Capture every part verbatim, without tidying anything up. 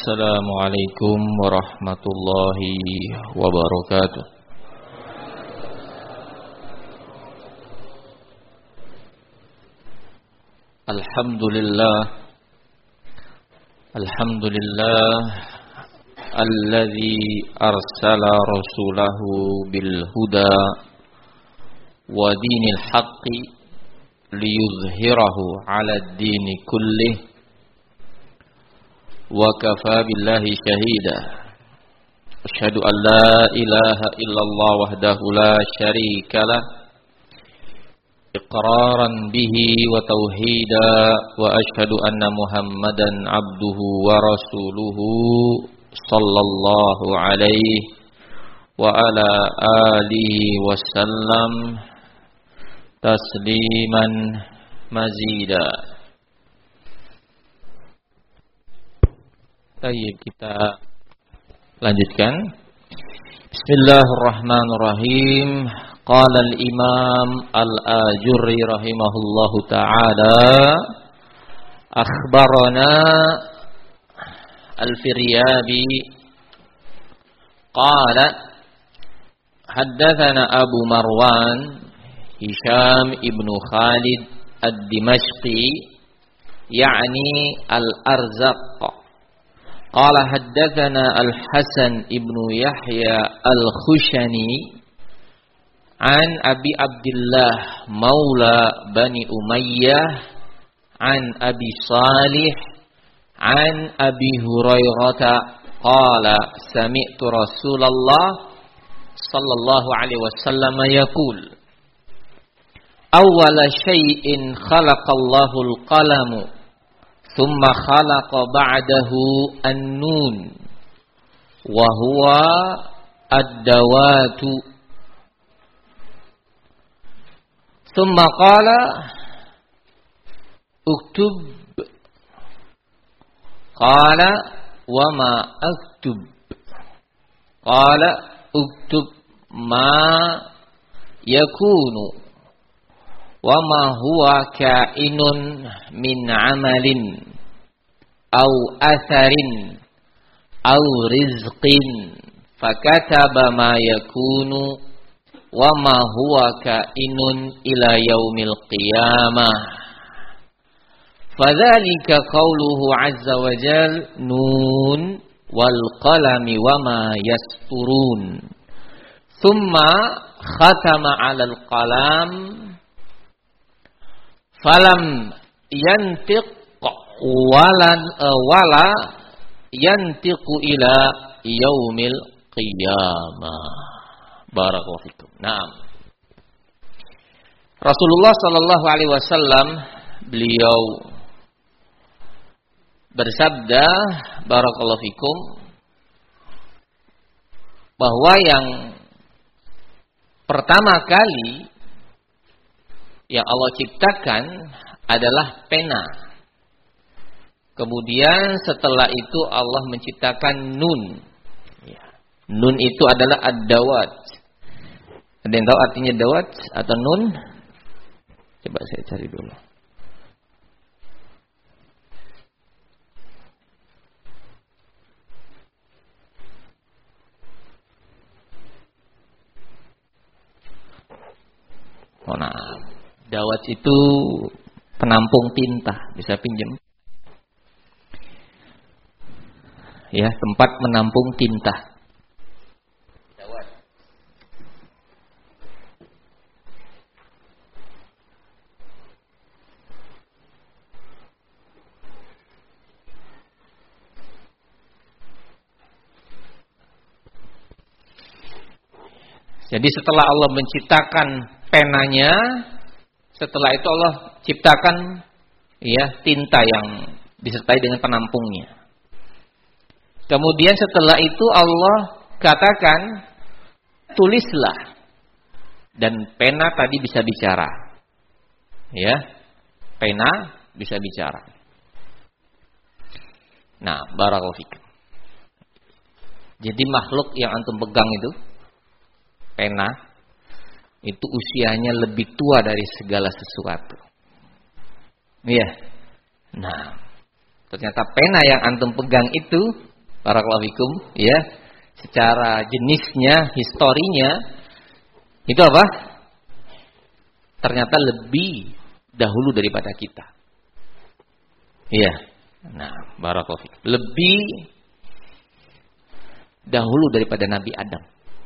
Assalamualaikum warahmatullahi wabarakatuh. Alhamdulillah Alhamdulillah alladzi arsala rasulahu bil huda wa dinil haqqi liyuzhirahu 'ala ad-dini kullih wa kafa billahi shahida. Asyhadu an la ilaha illallah wahdahu la syarikalah iqraran bihi wa tauhida wa asyhadu anna Muhammadan abduhu wa rasuluhu sallallahu alaihi wa ala alihi wasallam tasliman mazida. Baik, kita lanjutkan. Bismillahirrahmanirrahim. Qala al-Imam Al-Ajurri rahimahullahu ta'ala, akhbarana Al-Firyabi qala haddathana Abu Marwan Hisham ibn Khalid ad-Dimashqi ya'ni Al-Arzaq qala haddathana Al-Hasan ibn Yahya Al-Khushani an Abi Abdullah Maula Bani Umayyah an Abi Salih an Abi Hurairah qala sami'tu Rasulullah sallallahu alaihi wasallam yaqul awwala shay'in khalaqallahu al-qalamu thumma khalaqa ba'dahu an-nun wa huwa ad-dawatu thumma qala uktub qala wa ma aktub qala uktub ma yakunu wa ma huwa kainun min amalin aw atharin aw rizqin fakataba ma yakunu wa ma huwa kainun ila yaumil qiyamah. Fadzalika qauluhu azza wa jal nun wal qalami wa ma yasturun. Thumma khatama 'alal qalam falam yantiq wala wala yantiqu ila yaumil qiyamah. Barakallahu fikum. Naam. Rasulullah sallallahu alaihi wasallam beliau bersabda, barakallahu fikum, bahwa yang pertama kali yang Allah ciptakan adalah pena. Kemudian setelah itu Allah menciptakan nun. Nun itu adalah ad-dawat. Ada yang tahu artinya dawat atau nun? Coba saya cari dulu. Oh, nah, dawat itu penampung tinta, bisa pinjam. Ya, tempat menampung tinta. Dawat. Jadi setelah Allah menciptakan penanya, setelah itu Allah ciptakan ya tinta yang disertai dengan penampungnya. Kemudian setelah itu Allah katakan tulislah, dan pena tadi bisa bicara. Ya, pena bisa bicara. Nah, barakallahu fikum. Jadi makhluk yang antum pegang itu, pena, itu usianya lebih tua dari segala sesuatu. Iya. Nah, ternyata pena yang antum pegang itu Barakallahu fikum, ya. Secara jenisnya, historinya itu apa? Ternyata lebih dahulu daripada kita. Iya. Nah, barakallahu fikum. Lebih dahulu daripada Nabi Adam.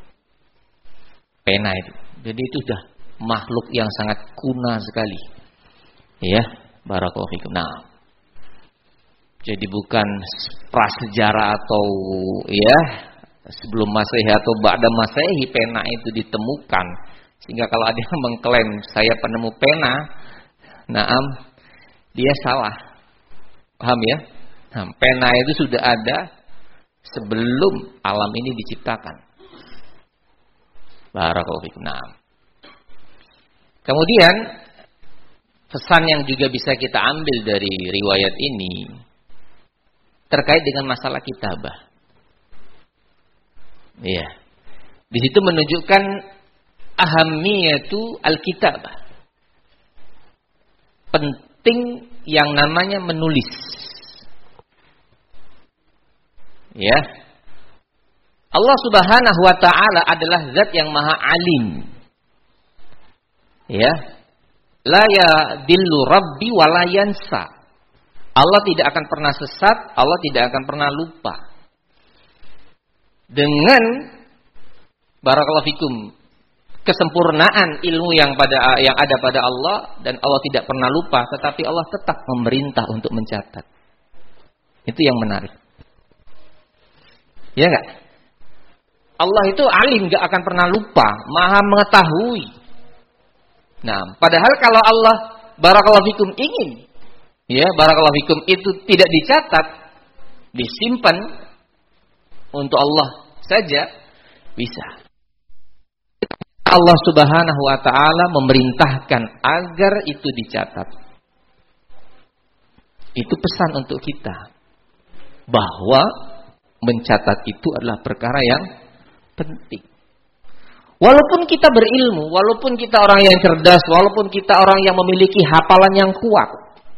Pena itu. Jadi itu sudah makhluk yang sangat kuna sekali. Ya, barakallahu fikum. Nah, jadi bukan prasejarah atau ya sebelum Masehi atau ba'da Masehi pena itu ditemukan. Sehingga kalau ada yang mengklaim saya penemu pena, naam, dia salah. Paham ya? Nah, pena itu sudah ada sebelum alam ini diciptakan. Barakallahu fikum. Nah, kemudian pesan yang juga bisa kita ambil dari riwayat ini terkait dengan masalah kitabah. Iya. Di situ menunjukkan ahamiyatu al-kitabah. Penting yang namanya menulis. Ya. Allah Subhanahu wa taala adalah zat yang maha alim. Ya. La yadillu rabbi wa la yansa. Allah tidak akan pernah sesat, Allah tidak akan pernah lupa. Dengan barakallahu fikum kesempurnaan ilmu yang pada yang ada pada Allah dan Allah tidak pernah lupa, tetapi Allah tetap memerintah untuk mencatat. Itu yang menarik. Ya enggak? Allah itu alim, enggak akan pernah lupa, maha mengetahui. Nah, padahal kalau Allah barakallahu fikum ingin ya, barakallahu fikum itu tidak dicatat, disimpan untuk Allah saja bisa. Allah Subhanahu wa taala memerintahkan agar itu dicatat. Itu pesan untuk kita bahwa mencatat itu adalah perkara yang penting. Walaupun kita berilmu, walaupun kita orang yang cerdas, walaupun kita orang yang memiliki hafalan yang kuat,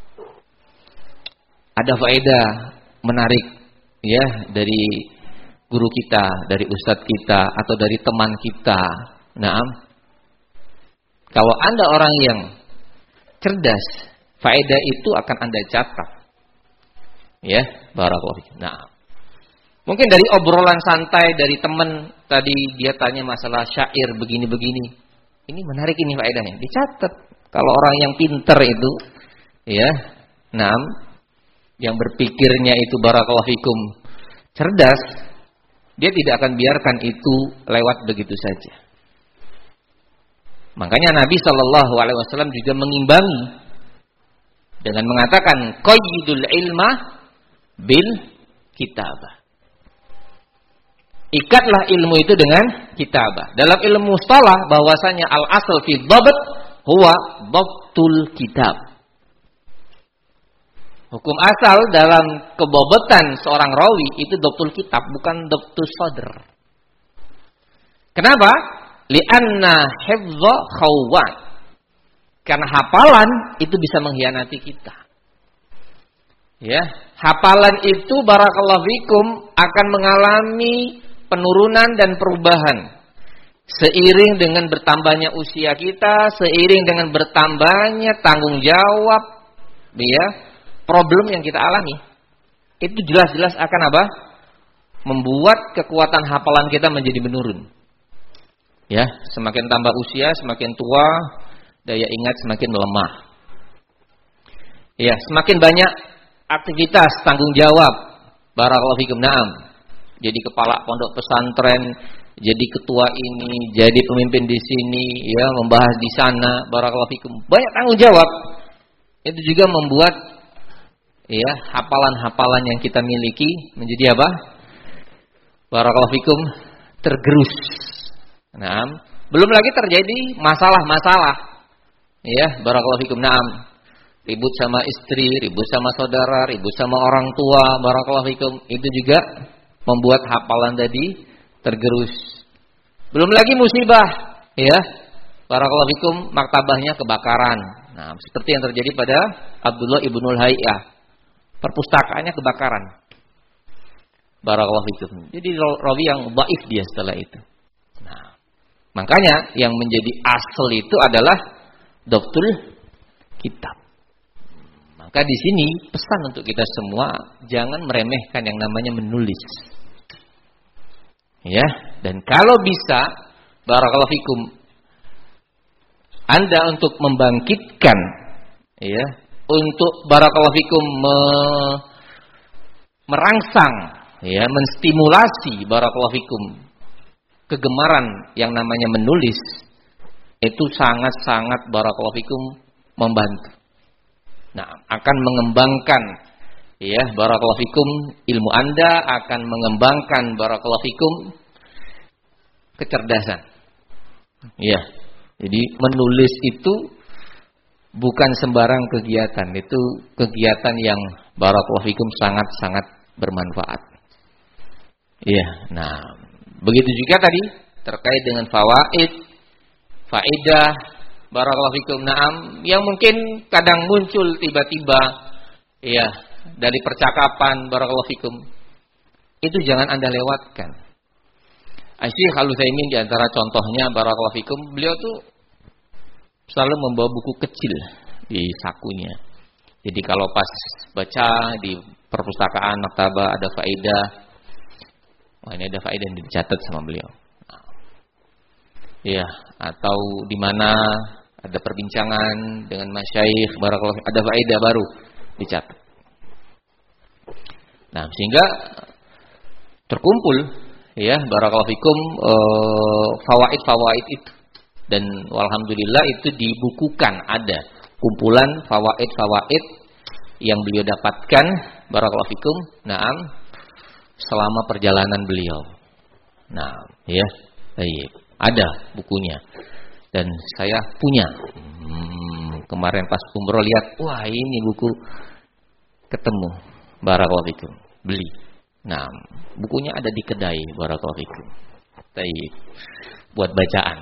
ada faedah menarik ya dari guru kita, dari ustadz kita atau dari teman kita. Naam. Kalau Anda orang yang cerdas, faedah itu akan Anda catat. Ya, barakallahu. Nah, mungkin dari obrolan santai dari teman tadi dia tanya masalah syair begini-begini. Ini menarik ini faedahnya. Dicatat. Kalau orang yang pinter itu ya, naam, yang berpikirnya itu barakallahu fikum cerdas, dia tidak akan biarkan itu lewat begitu saja. Makanya Nabi Shallallahu Alaihi Wasallam juga mengimbangi dengan mengatakan qayyidul ilma bil kitabah. Ikatlah ilmu itu dengan kitabah. Dalam ilmu mustalah bahwasanya al asal fi dhabt huwa dhabtul kitab. Hukum asal dalam kebobotan seorang rawi itu dhabtul kitab, bukan dhabtus sadr. Kenapa? Li'anna hifdha khawwan. Karena hafalan itu bisa mengkhianati kita. Ya, hafalan itu barakallahu fikum akan mengalami penurunan dan perubahan seiring dengan bertambahnya usia kita, seiring dengan bertambahnya tanggung jawab, ya, problem yang kita alami. Itu jelas-jelas akan apa? Membuat kekuatan hafalan kita menjadi menurun. Ya, semakin tambah usia, semakin tua, daya ingat semakin lemah. Ya, semakin banyak aktivitas tanggung jawab. Barakallahu fikum. Naam. Jadi kepala pondok pesantren, jadi ketua ini, jadi pemimpin di sini, ya, membahas di sana. Barakallahu fikum. Banyak tanggung jawab. Itu juga membuat ya, hafalan-hafalan yang kita miliki menjadi apa? Barakallahu fikum, tergerus. Nah, belum lagi terjadi masalah-masalah. Ya, barakallahu fikum. Naam. Ribut sama istri, ribut sama saudara, ribut sama orang tua, barakallahu fikum. Itu juga membuat hafalan tadi tergerus. Belum lagi musibah, ya. Barakallahu fikum, maktabahnya kebakaran. Nah, seperti yang terjadi pada Abdullah ibnul Hayyah. Perpustakaannya kebakaran. Barakallahu fikum. Jadi rawi yang dhaif dia setelah itu. Nah, makanya yang menjadi asal itu adalah dhabtul kitab. Maka di sini pesan untuk kita semua, jangan meremehkan yang namanya menulis. Ya, dan kalau bisa barakallahu fikum Anda untuk membangkitkan ya, untuk barakallahu fikum me, merangsang ya, menstimulasi barakallahu fikum kegemaran yang namanya menulis, itu sangat-sangat barakallahu fikum membantu. Nah, akan mengembangkan ya barakallahu fikum ilmu Anda, akan mengembangkan barakallahu fikum kecerdasan. Ya. Jadi menulis itu bukan sembarang kegiatan, itu kegiatan yang barakallahu fikum sangat-sangat bermanfaat. Iya, nah, begitu juga tadi terkait dengan fawaid, faedah, barakallahu fikum, na'am, yang mungkin kadang muncul tiba-tiba, ya, dari percakapan, barakallahu fikum. Itu jangan Anda lewatkan. Syekh Al-Utsaimin di antara contohnya, barakallahu fikum, beliau tuh selalu membawa buku kecil di sakunya. Jadi kalau pas baca di perpustakaan, maktabah ada faedah, wah ini ada faedah yang dicatat sama beliau. Iya, atau di mana ada perbincangan dengan masyayikh, barakallahu, ada faedah baru dicatat. Nah, sehingga terkumpul ya barakallahu fikum uh, fawaid-fawaid itu, dan walhamdulillah itu dibukukan, ada kumpulan fawaid-fawaid yang beliau dapatkan barakallahu fikum, na'am, selama perjalanan beliau. Nah, ya, baik. Ada bukunya. Dan saya punya. Hmm, kemarin pas umroh lihat, wah ini buku, ketemu. Barakallahu fikum. Beli. Nah, bukunya ada di kedai, barakallahu fikum. Baik. Buat bacaan.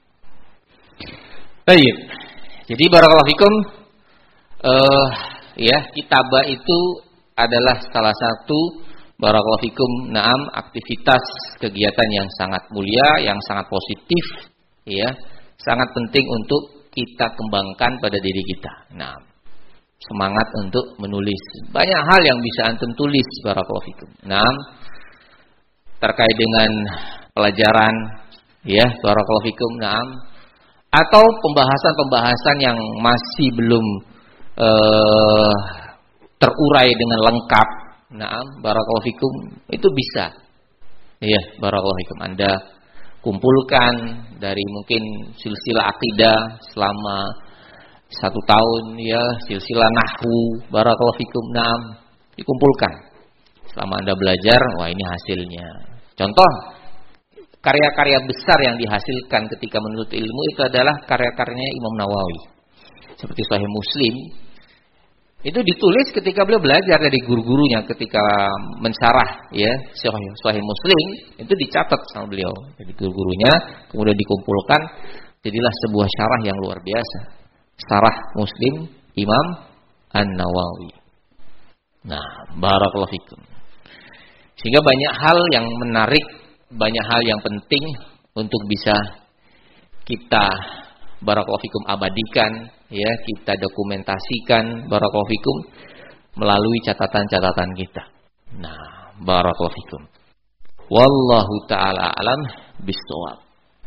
Baik. Jadi barakallahu fikum, uh, ya, kitabah itu adalah salah satu barakallahu fikum, na'am, aktivitas kegiatan yang sangat mulia, yang sangat positif, ya, sangat penting untuk kita kembangkan pada diri kita. Nah, semangat untuk menulis. Banyak hal yang bisa antum tulis barakallahu fikum. Nah, terkait dengan pelajaran, ya, barakallahu fikum, na'am, atau pembahasan-pembahasan yang masih belum uh, terurai dengan lengkap. Naam, barakallahu fikum, itu bisa. Iya, barakallahu fikum. Anda kumpulkan dari mungkin silsilah akidah selama satu tahun, ya, silsilah nahwu, barakallahu fikum, naam, dikumpulkan. Selama Anda belajar, wah ini hasilnya. Contoh, karya-karya besar yang dihasilkan ketika menuntut ilmu itu adalah karya-karyanya Imam Nawawi. Seperti Sahih Muslim. Itu ditulis ketika beliau belajar dari guru-gurunya ketika mensyarah ya Sahih Muslim, itu dicatat sama beliau dari guru-gurunya, kemudian dikumpulkan, jadilah sebuah syarah yang luar biasa. Syarah Muslim Imam An-Nawawi. Nah, barakallahu fikum. Sehingga banyak hal yang menarik, banyak hal yang penting untuk bisa kita barakallahu fikum abadikan, ya, kita dokumentasikan barakallahu fikum melalui catatan-catatan kita. Nah, barakallahu fikum. Wallahu taala alam bissawab.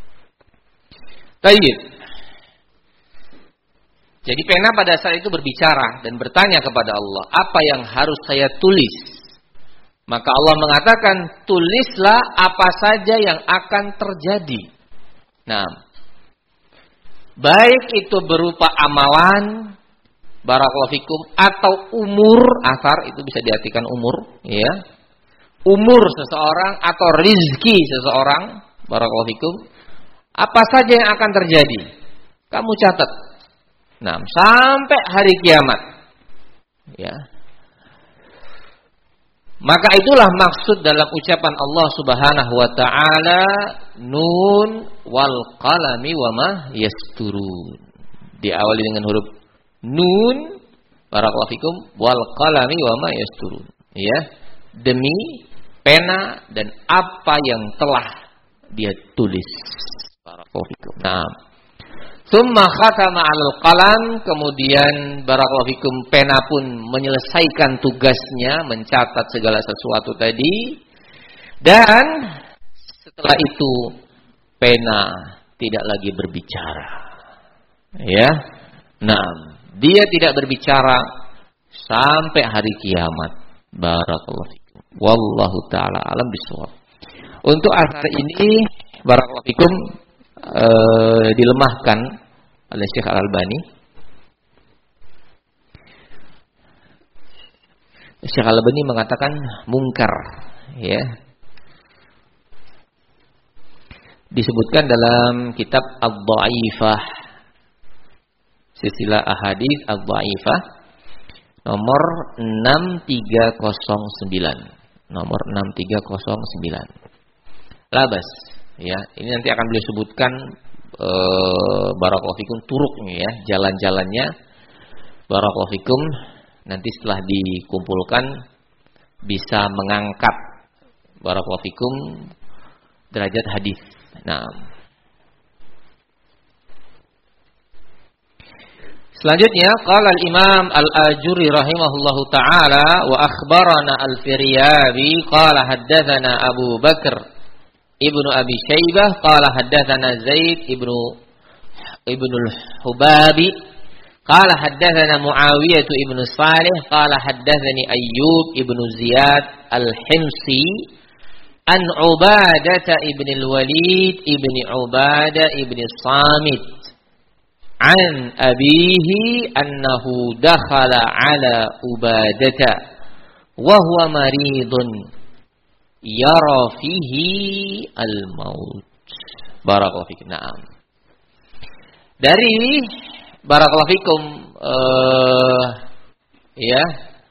Baik. Jadi pena pada saat itu berbicara dan bertanya kepada Allah, apa yang harus saya tulis? Maka Allah mengatakan, tulislah apa saja yang akan terjadi. Nah, baik itu berupa amalan, barakallahu fikum, atau umur, asar, itu bisa diartikan umur, ya. Umur seseorang atau rizki seseorang, barakallahu fikum. Apa saja yang akan terjadi, kamu catat. Nah, sampai hari kiamat. Ya. Maka itulah maksud dalam ucapan Allah Subhanahu wa taala, nun wal qalami wama yasturun. Diawali dengan huruf nun, barakallahu fikum, wal qalami wama yasturun. Ya, demi pena dan apa yang telah dia tulis. Barakallahu fikum. Nah, summa khatama 'alal qalam, kemudian barakallahu fikum pena pun menyelesaikan tugasnya mencatat segala sesuatu tadi, dan setelah itu pena tidak lagi berbicara. Ya. Nah, dia tidak berbicara sampai hari kiamat. Barakallahu fikum. Wallahu taala alam bisawab. Untuk asar ini barakallahu fikum uh, dilemahkan oleh Syekh Al-Albani. Syekh Al-Albani mengatakan mungkar, ya. Disebutkan dalam kitab Ad-Dha'ifah, silsilah ahadits Ad-Dha'ifah nomor enam tiga nol sembilan. Nomor enam tiga nol sembilan. Labas, ya. Ini nanti akan beliau sebutkan e, barakallahu fikum turuknya, ya, jalan-jalannya. Barakallahu fikum nanti setelah dikumpulkan bisa mengangkat barakallahu fikum derajat hadis. Nah, selanjutnya qala al-Imam Al-Ajuri rahimahullahu taala wa akhbarana Al-Firyabi qala haddatsana Abu Bakar Ibnu Abi Syaibah qala haddatsana Zaid Ibnu Ibnu Al-Hubabi qala haddatsana Muawiyah Ibnu Salih qala haddatsani Ayyub Ibnu Ziyad Al-Himsi an Ubadah ibn al-Walid ibn Ubadah ibn Samit an abihi annahu dakhala ala Ubadata wa huwa maridun yara fihi al-maut. Barakallahu fikum. Naam. Dari barakallahu fikum uh, ya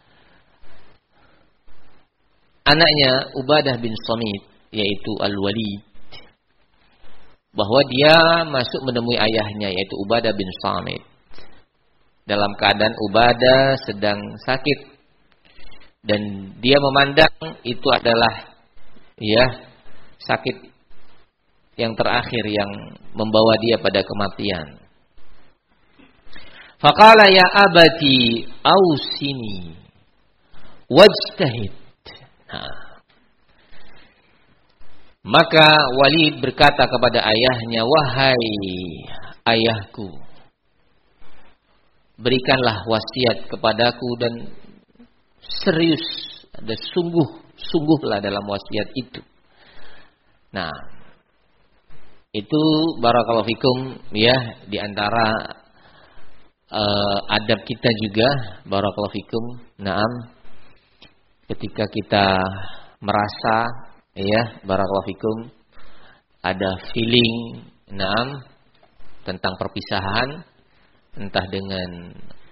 anaknya Ubadah bin Samit, yaitu Al-Walid, bahwa dia masuk menemui ayahnya, yaitu Ubadah bin Samit, dalam keadaan Ubadah sedang sakit, dan dia memandang itu adalah ya sakit yang terakhir yang membawa dia pada kematian. Faqala ya abati ausini wajtahid. Nah, maka Walid berkata kepada ayahnya, wahai ayahku, berikanlah wasiat kepadaku dan serius, ada sungguh-sungguhlah dalam wasiat itu. Nah, itu barakallahu fikum, ya, di antara uh, adab kita juga, barakallahu fikum. Naam, ketika kita merasa, ya, barakallahu fikum, ada feeling, naam, tentang perpisahan, entah dengan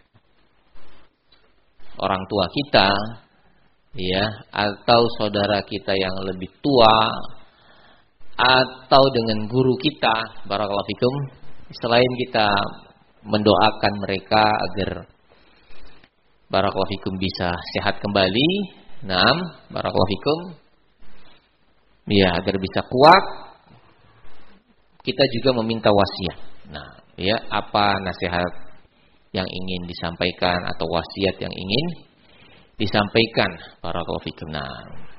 orang tua kita, ya, atau saudara kita yang lebih tua, atau dengan guru kita, barakallahu fikum, selain kita mendoakan mereka agar barakallahu fikum bisa sehat kembali, naam, barakallahu fikum, ya, agar bisa kuat, kita juga meminta wasiat. Nah, ya, apa nasihat yang ingin disampaikan atau wasiat yang ingin disampaikan, barakallahu fikum. Nah,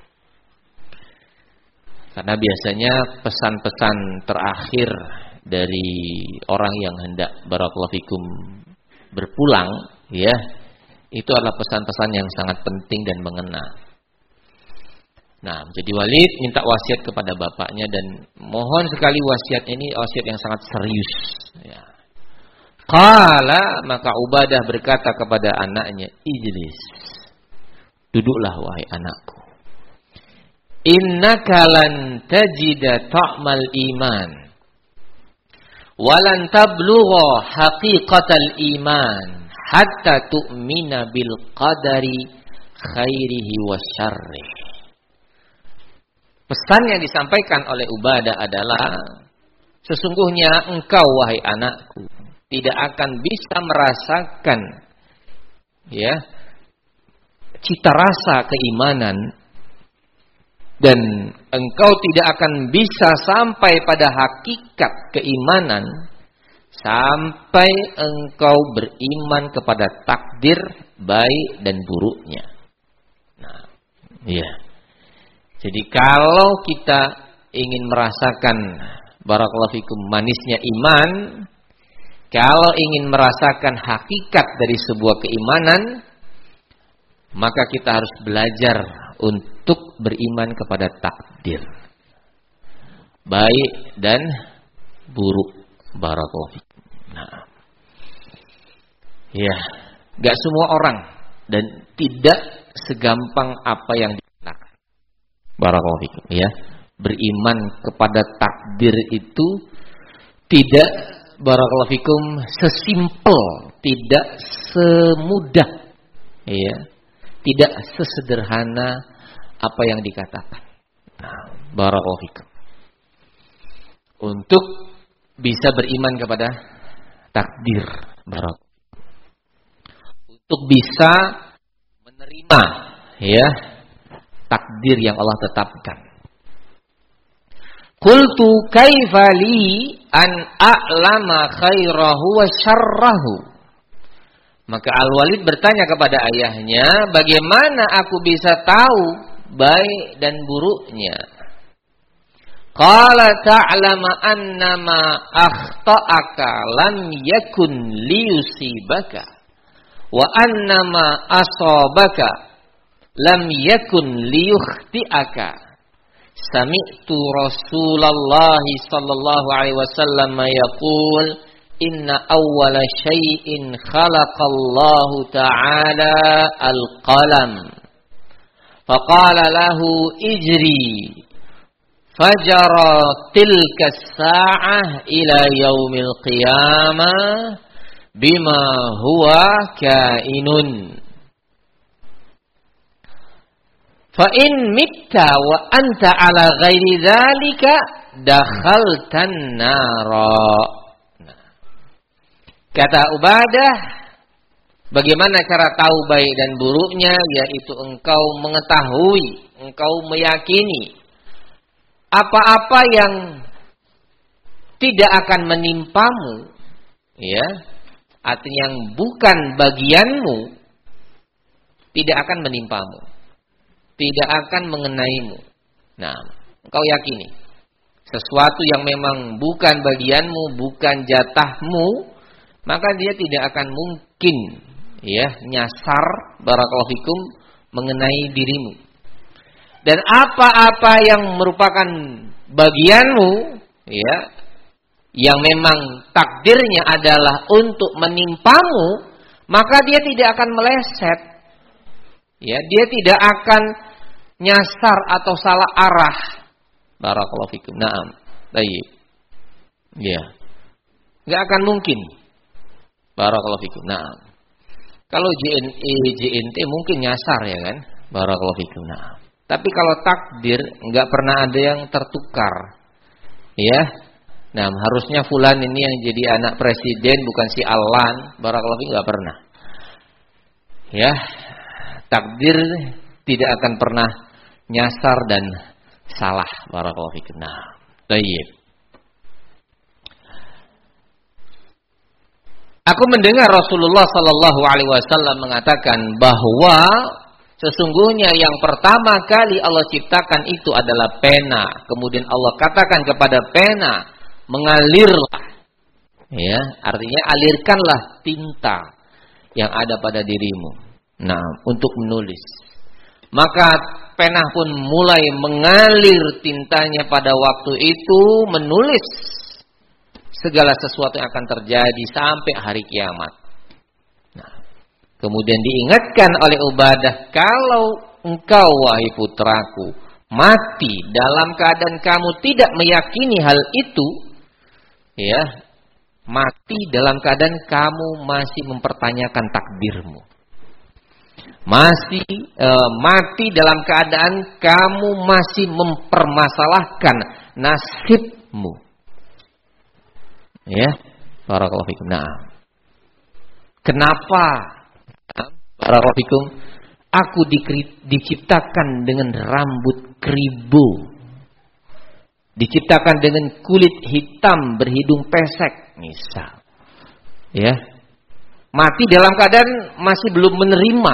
karena biasanya pesan-pesan terakhir dari orang yang hendak barakallahu fikum berpulang, ya, itu adalah pesan-pesan yang sangat penting dan mengena. Nah, jadi Walid minta wasiat kepada bapaknya, dan mohon sekali wasiat ini wasiat yang sangat serius, ya. Qala, maka Ubadah berkata kepada anaknya, ijlis, duduklah wahai anakku. Innaka lan tajida ta'mal iman walan tablugha haqiqatal iman hatta tu'mina bil qadari khairihi wa syarrih. Pesan yang disampaikan oleh Ubadah adalah, sesungguhnya engkau wahai anakku tidak akan bisa merasakan, ya, cita rasa keimanan Dan engkau tidak akan bisa sampai pada hakikat keimanan sampai engkau beriman kepada takdir baik dan buruknya. Nah, iya. Jadi kalau kita ingin merasakan barakallahu fikum manisnya iman, kalau ingin merasakan hakikat dari sebuah keimanan, maka kita harus belajar untuk beriman kepada takdir baik dan buruk. Barakallahu fikum. Nah, ya, gak semua orang dan tidak segampang apa yang dikatakan. Barakallahu fikum. Ya, beriman kepada takdir itu tidak, barakallahu fikum, sesimpel, tidak semudah, ya, tidak sesederhana apa yang dikatakan. Nah, barakallahu fikum. Untuk bisa beriman kepada takdir, barak. Untuk bisa menerima, ya, takdir yang Allah tetapkan. Qultu kaifa li an a'lama khairahu wa syarrahu. Maka Al-Walid bertanya kepada ayahnya, bagaimana aku bisa tahu baik dan buruknya? Qala ta'lama annama akhta'aka lam yakun liyusibaka wa annama asabaka lam yakun liyukhti'aka. Sami'tu Rasulullah sallallahu alaihi wasallam yaqul inna awwala syai'in khalaqallahu ta'ala al-qalam faqala lahu ijri fajara tilka sa'ah ila yaumil qiyamah bima huwa kainun. Fa in mitta wa anta ala ghairi dzalika dakhaltan nara. Kata Ubadah, bagaimana cara tahu baik dan buruknya? Yaitu engkau mengetahui, engkau meyakini apa-apa yang tidak akan menimpamu, ya, artinya yang bukan bagianmu, tidak akan menimpamu, tidak akan mengenaimu. Nah, engkau yakini sesuatu yang memang bukan bagianmu, bukan jatahmu, maka dia tidak akan mungkin, ya, nyasar barakallahu fikum mengenai dirimu. Dan apa-apa yang merupakan bagianmu, ya, yang memang takdirnya adalah untuk menimpamu, maka dia tidak akan meleset, ya, dia tidak akan nyasar atau salah arah. Barakallahu fikum. Naam. Baik. Ya. Enggak akan mungkin. Barakallahu fikum. Naam. Kalau J N E, J N T mungkin nyasar, ya kan? Barakallahu fikum. Naam. Tapi kalau takdir enggak pernah ada yang tertukar. Ya. Nah, harusnya fulan ini yang jadi anak presiden bukan si Alan. Barakallahu fikum, enggak pernah. Ya. Takdir tidak akan pernah nyasar dan salah. Barakallahu fikum. Nah, baik. Aku mendengar Rasulullah sallallahu alaihi wasallam mengatakan bahwa sesungguhnya yang pertama kali Allah ciptakan itu adalah pena. Kemudian Allah katakan kepada pena, mengalirlah. Ya, artinya alirkanlah tinta yang ada pada dirimu. Nah, untuk menulis. Maka pena pun mulai mengalir tintanya pada waktu itu, menulis segala sesuatu yang akan terjadi sampai hari kiamat. Kemudian diingatkan oleh Ubadah, kalau engkau wahai putraku mati dalam keadaan kamu tidak meyakini hal itu, ya, mati dalam keadaan kamu masih mempertanyakan takdirmu, masih e, mati dalam keadaan kamu masih mempermasalahkan nasibmu, ya, barakallahu fikum. Nah, kenapa? Barakallahu fikum, aku di, diciptakan dengan rambut keribu. Diciptakan dengan kulit hitam berhidung pesek, misal. Ya. Mati dalam keadaan masih belum menerima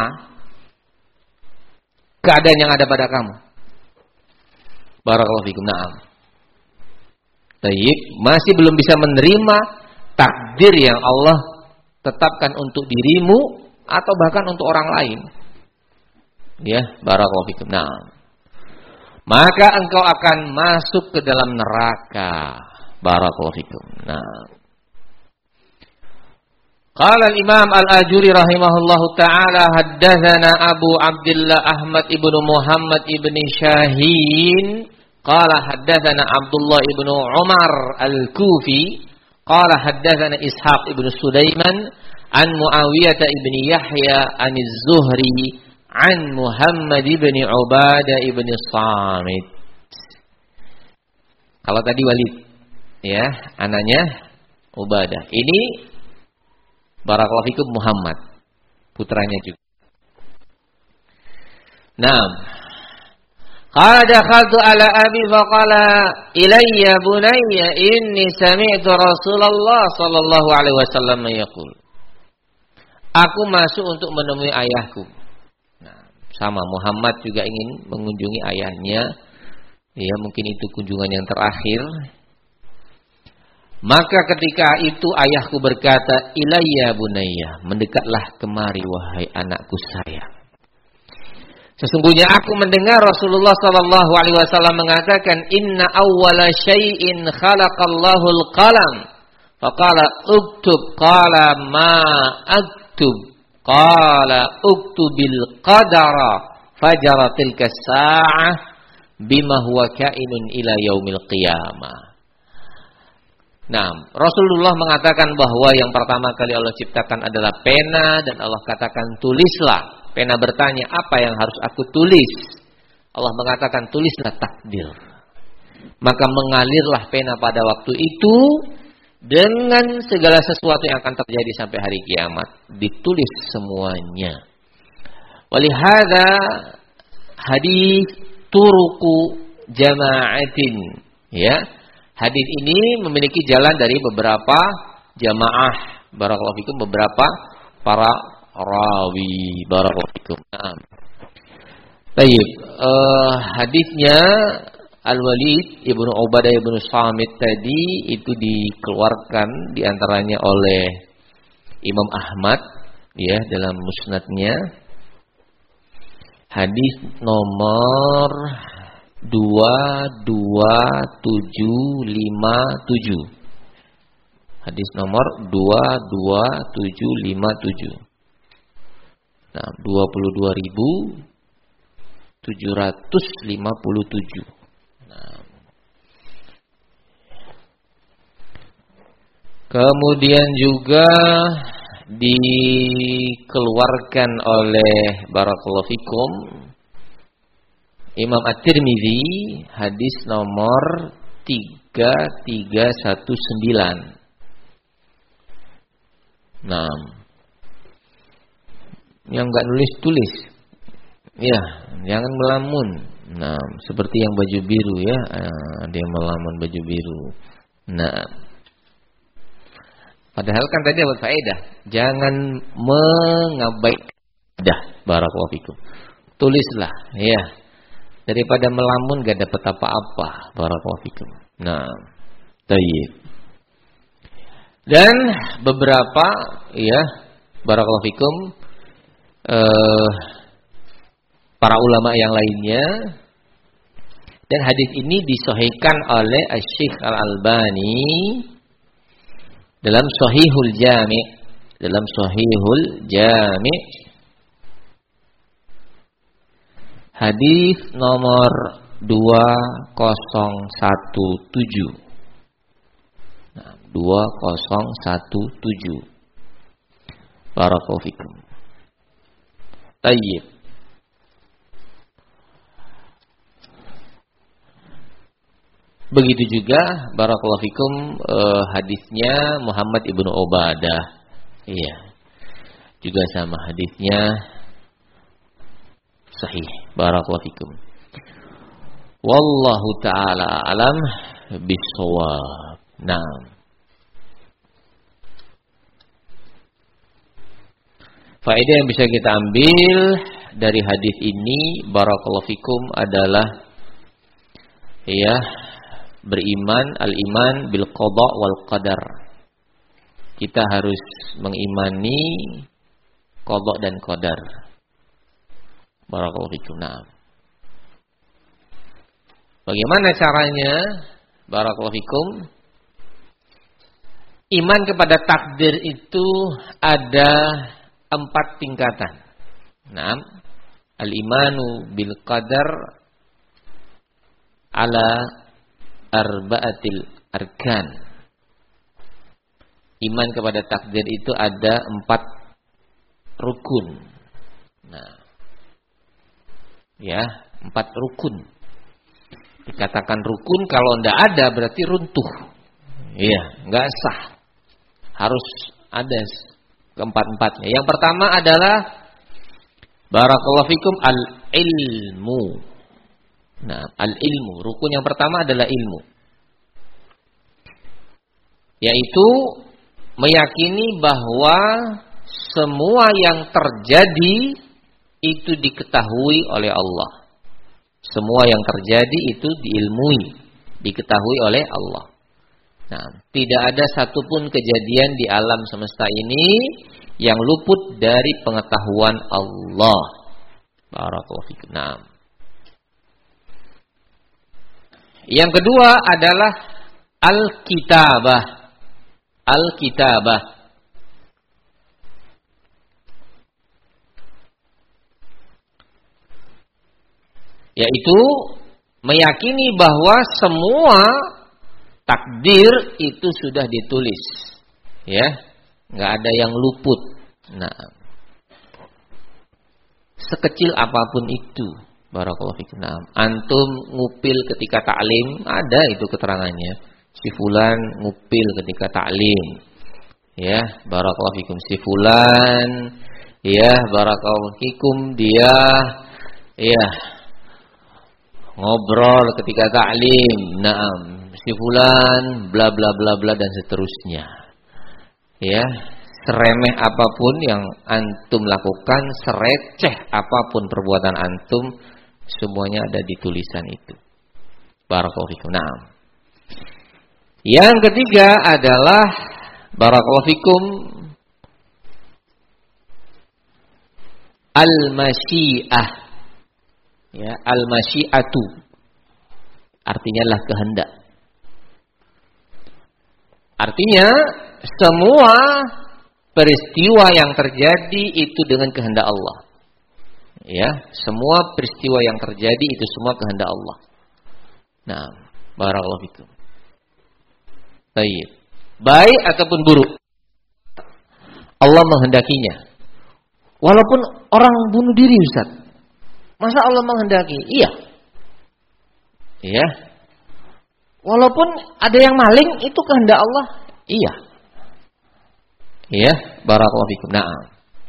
keadaan yang ada pada kamu. Barakallahu fikum. Na'am. Tayyib, masih belum bisa menerima takdir yang Allah tetapkan untuk dirimu atau bahkan untuk orang lain. Ya, barakallahu fikum. Na'am. Maka engkau akan masuk ke dalam neraka. Barakallahu fikum. Nah. Qala al-Imam Al-Ajuri rahimahullahu taala haddatsana Abu Abdullah Ahmad ibnu Muhammad ibni Shahin qala haddatsana Abdullah ibnu Umar Al-Kufi qala haddatsana Ishaq ibnu Sulaiman an Muawiyah ibni Yahya an Az-Zuhri an Muhammad ibn Ubadah ibn Samit. Kalau tadi Walid, ya, anaknya Ubadah. Ini barakallahu fikum Muhammad, putranya juga. Naam. Qala dakhaltu ala abi faqala ilayya bunayya inni sami'tu Rasulullah sallallahu alaihi wasallam yaqul. Aku masuk untuk menemui ayahku. Sama Muhammad juga ingin mengunjungi ayahnya. Ya, mungkin itu kunjungan yang terakhir. Maka ketika itu ayahku berkata, "Ilayya bunayya, mendekatlah kemari wahai anakku sayang." Sesungguhnya aku mendengar Rasulullah sallallahu alaihi wasallam mengatakan, "Inna awwala syai'in khalaqallahu al-qalam." Faqala, "Uktub." Qala, "Ma aktub?" Qala uktubil qadara fajaratil kasa'ah bima huwa kainun ila yaumil qiyamah. Nah, Rasulullah mengatakan bahwa yang pertama kali Allah ciptakan adalah pena dan Allah katakan tulislah. Pena bertanya, apa yang harus aku tulis? Allah mengatakan tulislah takdir. Maka mengalirlah pena pada waktu itu dengan segala sesuatu yang akan terjadi sampai hari kiamat, ditulis semuanya. Walihada hadis turuku jama'atin, ya. Hadis ini memiliki jalan dari beberapa jamaah, barakallahu fikum, beberapa para rawi, barakallahu fikum. Nah. Baik, uh, hadisnya Al-Walid ibnu Ubadah ibnu Samit tadi itu dikeluarkan diantaranya oleh Imam Ahmad, ya, dalam musnadnya. Hadis nomor dua dua tujuh lima tujuh. Hadis nomor dua dua tujuh lima tujuh. Nah, dua puluh dua ribu tujuh ratus lima puluh tujuh. Kemudian juga dikeluarkan oleh barakallahu fikum Imam At-Tirmidzi hadis nomor tiga tiga satu sembilan. Nah, yang enggak nulis-tulis, ya, jangan melamun. Nah, seperti yang baju biru, ya, ada yang melamun baju biru. Nah, padahal kan tadi dapat faedah. Jangan mengabaikan faedah. Barakallahu fikum. Tulislah, ya. Daripada melamun gak dapat apa-apa. Barakallahu fikum. Nah, tayyib. Dan beberapa, ya, barakallahu fikum, eh, para ulama yang lainnya. Dan hadis ini disahihkan oleh Asy-Syaikh Al-Albani dalam Shahihul Jami', dalam Shahihul Jami', hadis nomor dua nol satu tujuh. Nah, dua nol satu tujuh. Barakallahu fikum. Tayyib. Begitu juga barakallahu fikum eh, hadisnya Muhammad ibnu Ubadah. Iya. Juga sama hadisnya sahih. Barakallahu fikum. Wallahu ta'ala alam bisawab. Nah, faedah yang bisa kita ambil dari hadis ini, barakallahu fikum, adalah ya, beriman, al-iman bil qada wal qadar. Kita harus mengimani qada dan qadar. Barakallahu fikum. Nah, bagaimana caranya? Barakallahu fikum. Iman kepada takdir itu ada empat tingkatan. Nah, al-imanu bil qadar ala arba'atil arkan. Iman kepada takdir itu ada empat rukun. Nah, ya, empat rukun. Dikatakan rukun kalau tidak ada berarti runtuh. Iya, nggak sah. Harus ada keempat-empatnya. Yang pertama adalah barakallahu fikum al-ilmu. Nah, al-ilmu, rukun yang pertama adalah ilmu. Yaitu meyakini bahwa semua yang terjadi itu diketahui oleh Allah. Semua yang terjadi itu diilmui, diketahui oleh Allah. Nah, tidak ada satupun kejadian di alam semesta ini yang luput dari pengetahuan Allah. Barakallahu fikum. Nah, yang kedua adalah al-kitabah. Al-kitabah. Yaitu meyakini bahwa semua takdir itu sudah ditulis, ya, nggak ada yang luput. Nah, sekecil apapun itu, barakallahu fikum. Nah, antum ngupil ketika taklim, ada itu keterangannya. Si fulan ngupil ketika taklim, ya, barakallahu fikum. Si fulan, ya, barakallahu fikum, dia, ya, ngobrol ketika taklim. Naam, si fulan bla bla bla bla dan seterusnya. Ya, seremeh apapun yang antum lakukan, sereceh apapun perbuatan antum, semuanya ada di tulisan itu. Barakallahu fikum. Naam. Yang ketiga adalah barakallahu fikum al-masyiah. Ya, al-masyiatu artinya lah kehendak. Artinya semua peristiwa yang terjadi itu dengan kehendak Allah. Ya, semua peristiwa yang terjadi itu semua kehendak Allah. Nah, barakallahu fikum. Baik, baik ataupun buruk, Allah menghendakinya. Walaupun orang bunuh diri, Ustaz, masa Allah menghendaki? Iya. Iya. Walaupun ada yang maling, itu kehendak Allah. Iya. Iya, barakallahu fikum. Nah,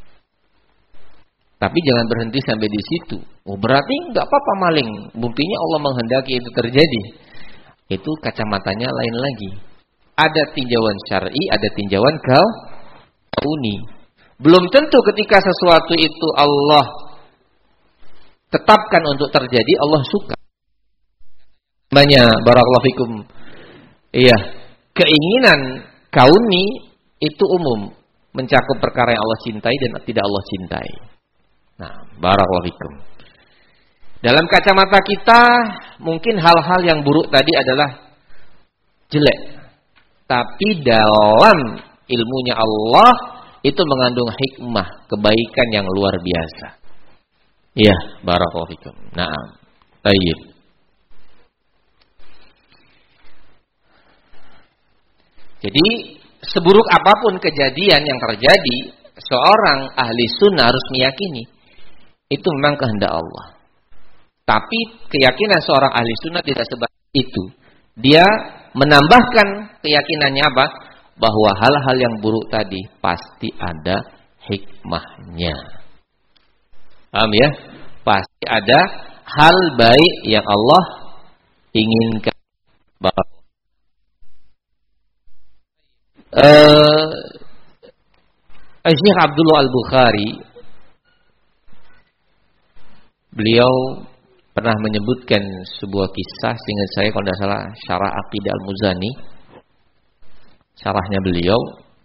tapi jangan berhenti sampai di situ. Oh, berarti enggak apa-apa maling. Buktinya Allah menghendaki itu terjadi. Itu kacamatanya lain lagi. Ada tinjauan syar'i, ada tinjauan kauni. Belum tentu ketika sesuatu itu Allah tetapkan untuk terjadi, Allah suka. Namanya barakallahu fikum. Iya, keinginan kauni itu umum, mencakup perkara yang Allah cintai dan tidak Allah cintai. Nah, barakallahu fikum. Dalam kacamata kita, mungkin hal-hal yang buruk tadi adalah jelek. Tapi dalam ilmunya Allah itu mengandung hikmah, kebaikan yang luar biasa. Iya, barakallahu fikum. Naam. Baik. Jadi, seburuk apapun kejadian yang terjadi, seorang ahli sunnah harus meyakini itu memang kehendak Allah. Tapi keyakinan seorang ahli sunnah tidak sebatas itu. Dia menambahkan keyakinannya apa? Bahwa hal-hal yang buruk tadi pasti ada hikmahnya. Paham ya? Pasti ada hal baik yang Allah inginkan. Uh, Syekh Abdullah Al-Bukhari, beliau pernah menyebutkan sebuah kisah, seingat saya kalau tidak salah Syarah Aqidah Al-Muzani, syarahnya beliau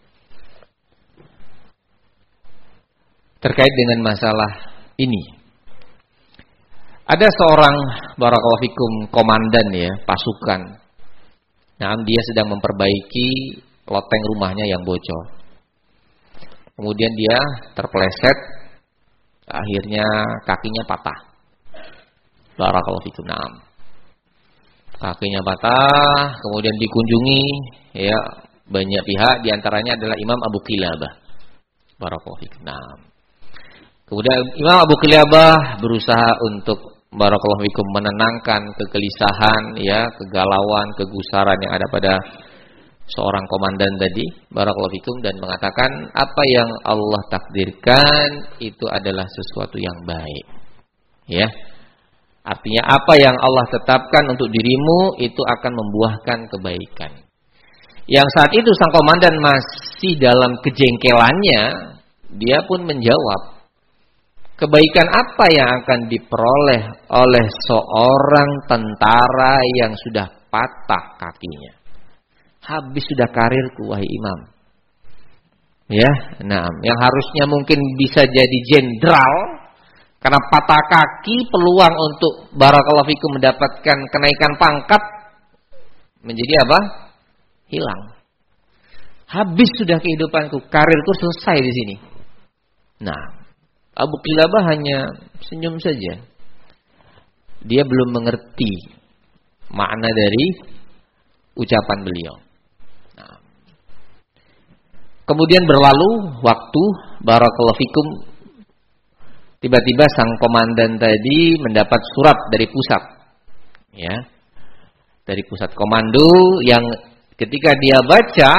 terkait dengan masalah ini. Ada seorang barakallahu fikum komandan ya, pasukan. Nah, dia sedang memperbaiki loteng rumahnya yang bocor. Kemudian dia terpeleset, akhirnya kakinya patah. Barakallahu fikum. Naam. Kakinya patah, kemudian dikunjungi ya banyak pihak, diantaranya adalah Imam Abu Qilabah. Barakallahu fikum. Naam. Kemudian Imam Abu Qilabah berusaha untuk barakallahu fikum menenangkan kegelisahan ya, kegalauan, kegusaran yang ada pada seorang komandan tadi, barakallahu fikum, dan mengatakan apa yang Allah takdirkan itu adalah sesuatu yang baik. Ya. Artinya apa yang Allah tetapkan untuk dirimu itu akan membuahkan kebaikan. Yang saat itu sang komandan masih dalam kejengkelannya, dia pun menjawab, kebaikan apa yang akan diperoleh oleh seorang tentara yang sudah patah kakinya? Habis sudah karirku, wahai imam. Ya, nah, yang harusnya mungkin bisa jadi jenderal, karena patah kaki peluang untuk barakallahu fikum mendapatkan kenaikan pangkat menjadi apa? Hilang. Habis sudah kehidupanku, karirku selesai di sini. Nah, Abu Qilabah hanya senyum saja. Dia belum mengerti makna dari ucapan beliau. Nah. Kemudian berlalu waktu, barakallahu fikum, tiba-tiba sang komandan tadi mendapat surat dari pusat. Ya. Dari pusat komando yang ketika dia baca,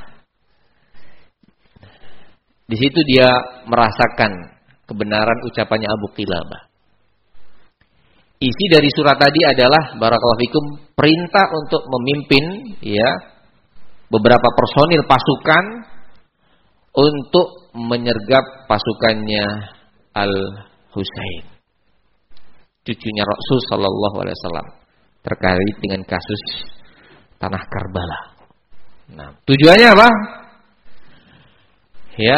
di situ dia merasakan kebenaran ucapannya Abu Qilabah. Isi dari surat tadi adalah barakallahu fikum perintah untuk memimpin ya beberapa personil pasukan untuk menyergap pasukannya Al-Husain, cucunya Rasul sallallahu alaihi wasallam, terkait dengan kasus tanah Karbala. Nah, tujuannya apa? Ya,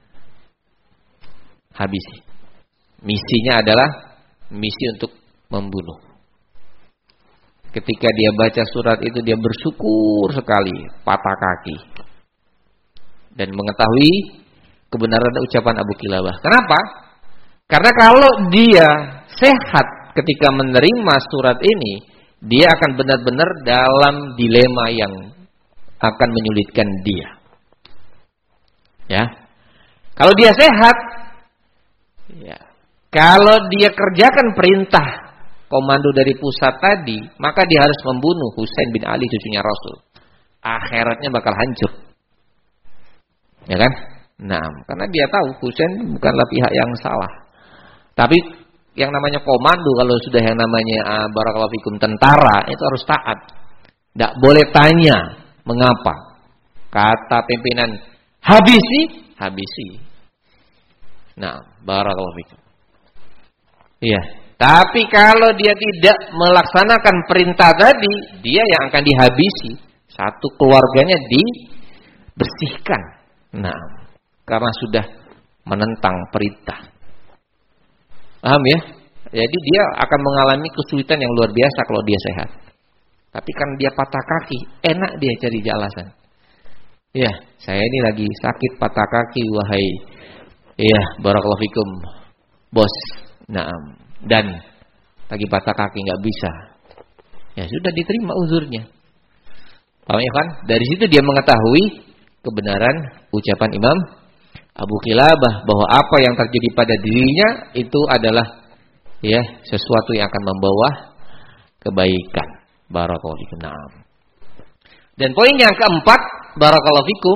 habisi. Misinya adalah misi untuk membunuh. Ketika dia baca surat itu, dia bersyukur sekali, patah kaki, dan mengetahui kebenaran ucapan Abu Qilabah. Kenapa? Karena kalau dia sehat ketika menerima surat ini, dia akan benar-benar dalam dilema yang akan menyulitkan dia. Ya, kalau dia sehat, ya, kalau dia kerjakan perintah komando dari pusat tadi, maka dia harus membunuh Husain bin Ali, cucunya Rasul. Akhiratnya bakal hancur. Ya kan? Nah, karena dia tahu Husain bukanlah pihak yang salah. Tapi yang namanya komando, kalau sudah yang namanya uh, barakallahu fikum tentara, itu harus taat. Tidak boleh tanya mengapa. Kata pimpinan, habisi, habisi. Nah, barakallahu fikum. Iya, tapi kalau dia tidak melaksanakan perintah tadi, dia yang akan dihabisi. Satu keluarganya dibersihkan. Nah, karena sudah menentang perintah. Paham ya? Jadi dia akan mengalami kesulitan yang luar biasa kalau dia sehat. Tapi kan dia patah kaki, enak dia cari alasan. Ya, saya ini lagi sakit patah kaki, wahai iya, barakallahu fikum, bos. Naam. Dan lagi patah kaki nggak bisa. Ya sudah, diterima uzurnya. Paham ya kan? Dari situ dia mengetahui kebenaran ucapan Imam Abu Qilabah bahwa apa yang terjadi pada dirinya itu adalah ya sesuatu yang akan membawa kebaikan. Barakallahu fikum. Naam. Dan poin yang keempat, barakallahu fikum,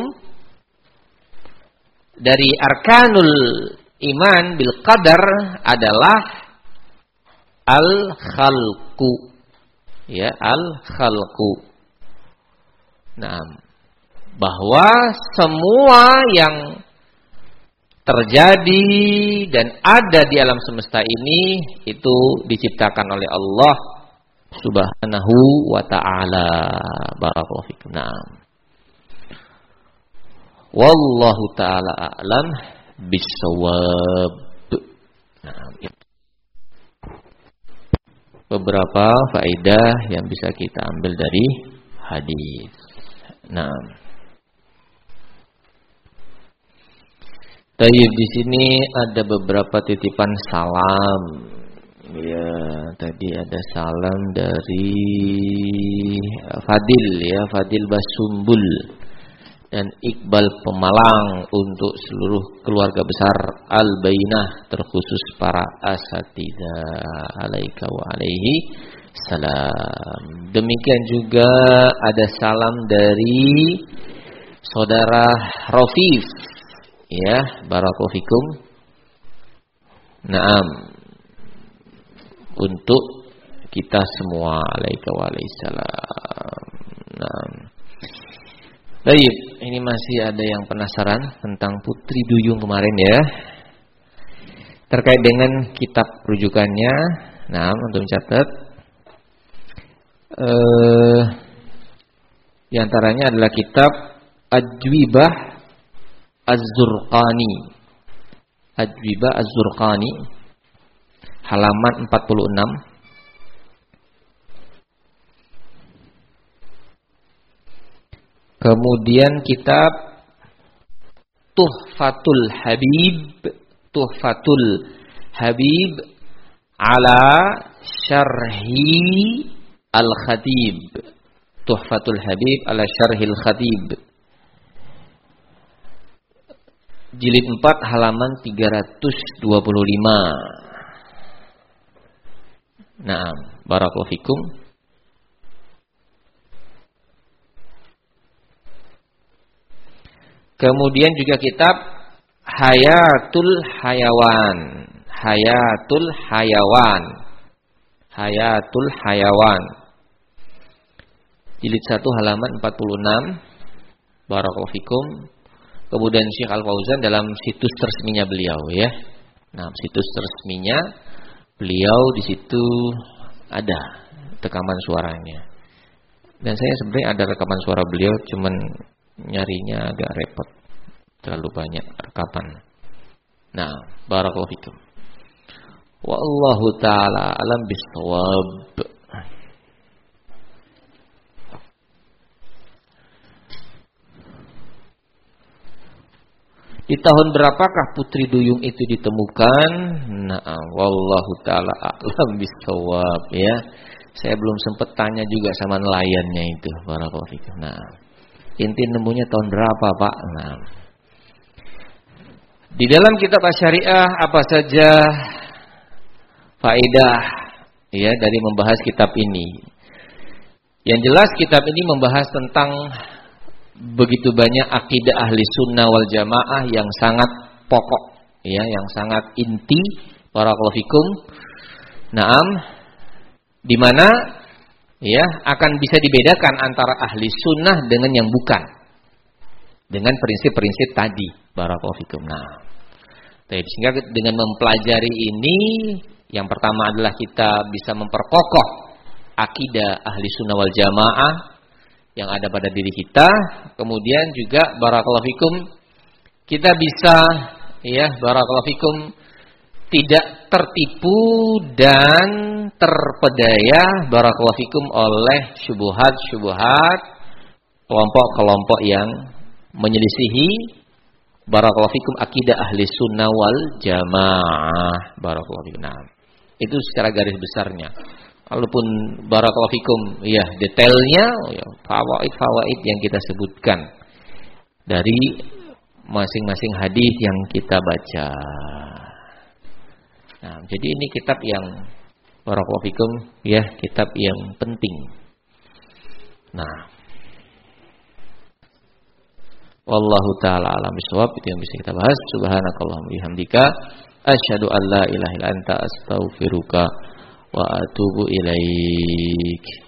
dari arkanul iman bil qadar adalah al-khalqu. ya, al-khalqu. Nah, bahwa semua yang terjadi dan ada di alam semesta ini itu diciptakan oleh Allah Subhanahu wa ta'ala. Barakallahu fikum. Nah, wallahu ta'ala a'lam bis-shawab. Nah, beberapa faedah yang bisa kita ambil dari hadis. Nah, tayyib, di sini ada beberapa titipan salam. Ya, tadi ada salam dari Fadil ya, Fadil Basumbul dan Iqbal Pemalang untuk seluruh keluarga besar Al-Bainah, terkhusus para asatidzah. Alaika wa alaihi salam. Demikian juga ada salam dari saudara Rafif ya, barakallahu fikum. Naam, untuk kita semua. Alaika wa alaihi salam. Naam. Baik, ini masih ada yang penasaran tentang Putri Duyung kemarin ya, terkait dengan kitab rujukannya. Nah, untuk mencatat, eh, di antaranya adalah kitab Ajwibah Az-Zurqani. Ajwibah Az-Zurqani, halaman empat puluh enam. Kemudian kitab Tuhfatul Habib, Tuhfatul Habib ala Syarhi Al-Khatib. Tuhfatul Habib ala Syarhi Al-Khatib. Jilid empat halaman tiga ratus dua puluh lima. Nah, barakallahu fikum. Kemudian juga kitab Hayatul Hayawan, Hayatul Hayawan, Hayatul Hayawan, jilid satu halaman empat puluh enam. Barakallahu fikum. Kemudian Syekh Al-Fauzan dalam situs resminya beliau ya. Nah, situs resminya beliau di situ ada rekaman suaranya. Dan saya sebenarnya ada rekaman suara beliau, cuman nyarinya agak repot, terlalu banyak rekaman. Nah, barakallahu fikum. Wallahu ta'ala alam bisawab. Di tahun berapakah Putri Duyung itu ditemukan? Nah, wallahu ta'ala alam bisawab ya. Saya belum sempat tanya juga sama nelayannya itu. Barakallahu fikum. Nah, inti nemunya tahun berapa, Pak? Nah, di dalam kitab Asy-Syariah apa saja faedah ya dari membahas kitab ini? Yang jelas kitab ini membahas tentang begitu banyak akidah ahli sunnah wal jamaah yang sangat pokok ya, yang sangat inti. Barakallahu fikum. Naam, di mana ya akan bisa dibedakan antara ahli sunnah dengan yang bukan, dengan prinsip-prinsip tadi. Barakallahu fikum. Nah, sehingga dengan mempelajari ini, yang pertama adalah kita bisa memperkokoh akidah ahli sunnah wal jamaah yang ada pada diri kita. Kemudian juga barakallahu fikum, kita bisa ya barakallahu fikum tidak tertipu dan terpedaya barakallahu fikum oleh syubhat-syubhat kelompok-kelompok yang menyelisihi barakallahu fikum akidah ahli sunnah wal jamaah. Barakallahu fikum. Nah, itu secara garis besarnya. Walaupun barakallahu fikum ya detailnya ya, fawaid-fawaid yang kita sebutkan dari masing-masing hadis yang kita baca. Nah, jadi ini kitab yang barakallahu fikum ya, kitab yang penting. Nah, wallahu taala alam bisawab, itu yang bisa kita bahas. Subhanakallahumma bihamdika asyhadu an la ilaha illa anta astaghfiruka wa atubu ilaik.